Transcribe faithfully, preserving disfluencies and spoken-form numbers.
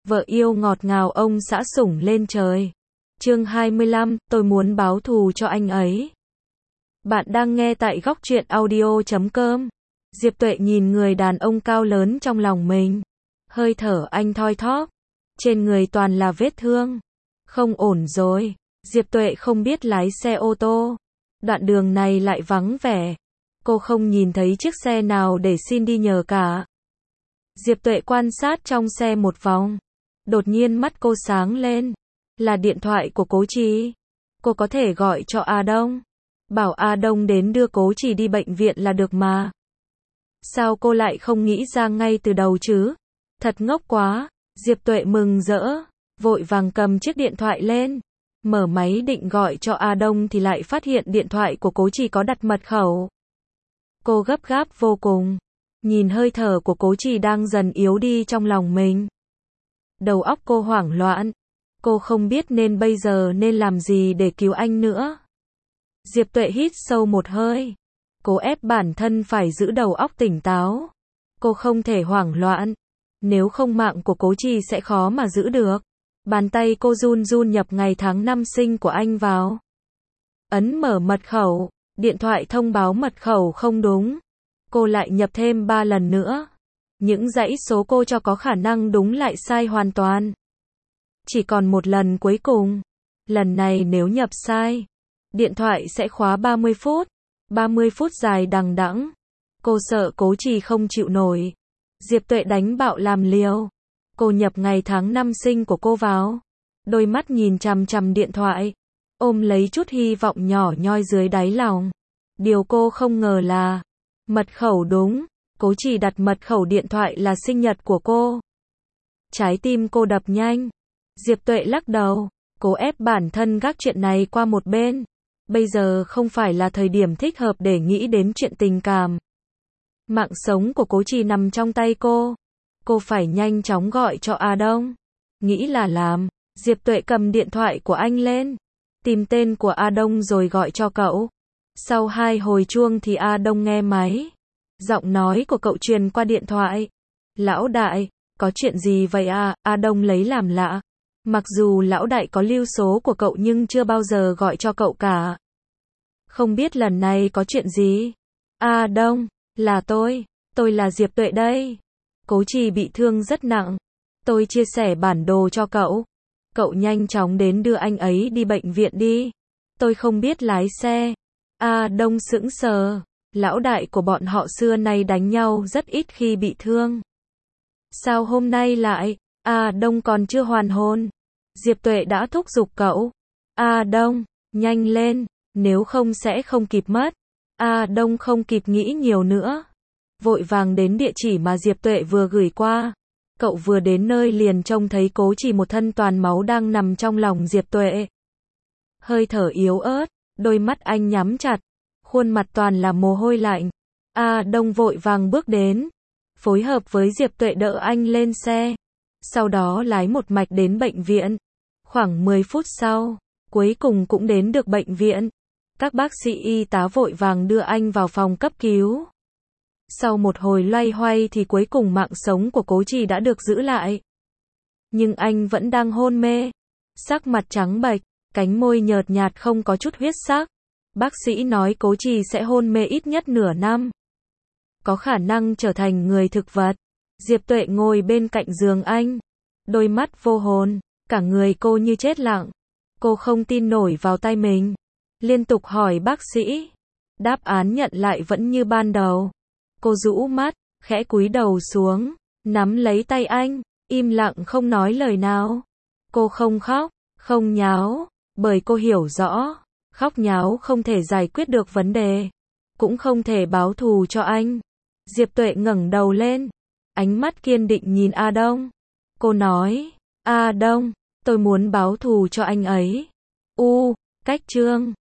Vợ yêu ngọt ngào ông xã sủng lên trời. Chương hai mươi lăm, tôi muốn báo thù cho anh ấy. Bạn đang nghe tại góc truyện audio chấm com. Diệp Tuệ nhìn người đàn ông cao lớn trong lòng mình. Hơi thở anh thoi thóp. Trên người toàn là vết thương. Không ổn rồi. Diệp Tuệ không biết lái xe ô tô. Đoạn đường này lại vắng vẻ. Cô không nhìn thấy chiếc xe nào để xin đi nhờ cả. Diệp Tuệ quan sát trong xe một vòng. Đột nhiên mắt cô sáng lên. Là điện thoại của Cố Trì. Cô có thể gọi cho A Đông. Bảo A Đông đến đưa Cố Trì đi bệnh viện là được mà. Sao cô lại không nghĩ ra ngay từ đầu chứ? Thật ngốc quá. Diệp Tuệ mừng rỡ. Vội vàng cầm chiếc điện thoại lên. Mở máy định gọi cho A Đông thì lại phát hiện điện thoại của Cố Trì có đặt mật khẩu. Cô gấp gáp vô cùng. Nhìn hơi thở của Cố Trì đang dần yếu đi trong lòng mình. Đầu óc cô hoảng loạn. Cô không biết nên bây giờ nên làm gì để cứu anh nữa. Diệp Tuệ hít sâu một hơi. Cố ép bản thân phải giữ đầu óc tỉnh táo. Cô không thể hoảng loạn. Nếu không mạng của Cố Trì sẽ khó mà giữ được. Bàn tay cô run run nhập ngày tháng năm sinh của anh vào. Ấn mở mật khẩu. Điện thoại thông báo mật khẩu không đúng. Cô lại nhập thêm ba lần nữa. Những dãy số cô cho có khả năng đúng lại sai hoàn toàn. Chỉ còn một lần cuối cùng. Lần này nếu nhập sai, điện thoại sẽ khóa ba mươi phút. ba mươi phút dài đằng đẵng. Cô sợ Cố Trì không chịu nổi. Diệp Tuệ đánh bạo làm liều. Cô nhập ngày tháng năm sinh của cô vào. Đôi mắt nhìn chằm chằm điện thoại. Ôm lấy chút hy vọng nhỏ nhoi dưới đáy lòng. Điều cô không ngờ là mật khẩu đúng. Cố Trì đặt mật khẩu điện thoại là sinh nhật của cô. Trái tim cô đập nhanh. Diệp Tuệ lắc đầu. Cố ép bản thân gác chuyện này qua một bên. Bây giờ không phải là thời điểm thích hợp để nghĩ đến chuyện tình cảm. Mạng sống của Cố Trì nằm trong tay cô. Cô phải nhanh chóng gọi cho A Đông. Nghĩ là làm. Diệp Tuệ cầm điện thoại của anh lên. Tìm tên của A Đông rồi gọi cho cậu. Sau hai hồi chuông thì A Đông nghe máy. Giọng nói của cậu truyền qua điện thoại. Lão đại, có chuyện gì vậy à? A Đông lấy làm lạ. Mặc dù lão đại có lưu số của cậu nhưng chưa bao giờ gọi cho cậu cả. Không biết lần này có chuyện gì? A Đông, là tôi, tôi là Diệp Tuệ đây. Cố Trì bị thương rất nặng. Tôi chia sẻ bản đồ cho cậu. Cậu nhanh chóng đến đưa anh ấy đi bệnh viện đi. Tôi không biết lái xe. A Đông sững sờ. Lão đại của bọn họ xưa nay đánh nhau rất ít khi bị thương. Sao hôm nay lại? A Đông còn chưa hoàn hồn. Diệp Tuệ đã thúc giục cậu. A Đông, nhanh lên, nếu không sẽ không kịp mất. A Đông không kịp nghĩ nhiều nữa. Vội vàng đến địa chỉ mà Diệp Tuệ vừa gửi qua. Cậu vừa đến nơi liền trông thấy Cố Trì một thân toàn máu đang nằm trong lòng Diệp Tuệ. Hơi thở yếu ớt, đôi mắt anh nhắm chặt. Khuôn mặt toàn là mồ hôi lạnh. A Đông vội vàng bước đến. Phối hợp với Diệp Tuệ đỡ anh lên xe. Sau đó lái một mạch đến bệnh viện. Khoảng mười phút sau, cuối cùng cũng đến được bệnh viện. Các bác sĩ y tá vội vàng đưa anh vào phòng cấp cứu. Sau một hồi loay hoay thì cuối cùng mạng sống của Cố Trì đã được giữ lại. Nhưng anh vẫn đang hôn mê. Sắc mặt trắng bệch, cánh môi nhợt nhạt không có chút huyết sắc. Bác sĩ nói Cố Trì sẽ hôn mê ít nhất nửa năm. Có khả năng trở thành người thực vật. Diệp Tuệ ngồi bên cạnh giường anh. Đôi mắt vô hồn, cả người cô như chết lặng. Cô không tin nổi vào tay mình. Liên tục hỏi bác sĩ. Đáp án nhận lại vẫn như ban đầu. Cô rũ mắt, khẽ cúi đầu xuống, nắm lấy tay anh, im lặng không nói lời nào. Cô không khóc, không nháo, bởi cô hiểu rõ. Khóc nháo không thể giải quyết được vấn đề. Cũng không thể báo thù cho anh. Diệp Tuệ ngẩng đầu lên. Ánh mắt kiên định nhìn A Đông. Cô nói, A Đông, tôi muốn báo thù cho anh ấy. U, cách chương.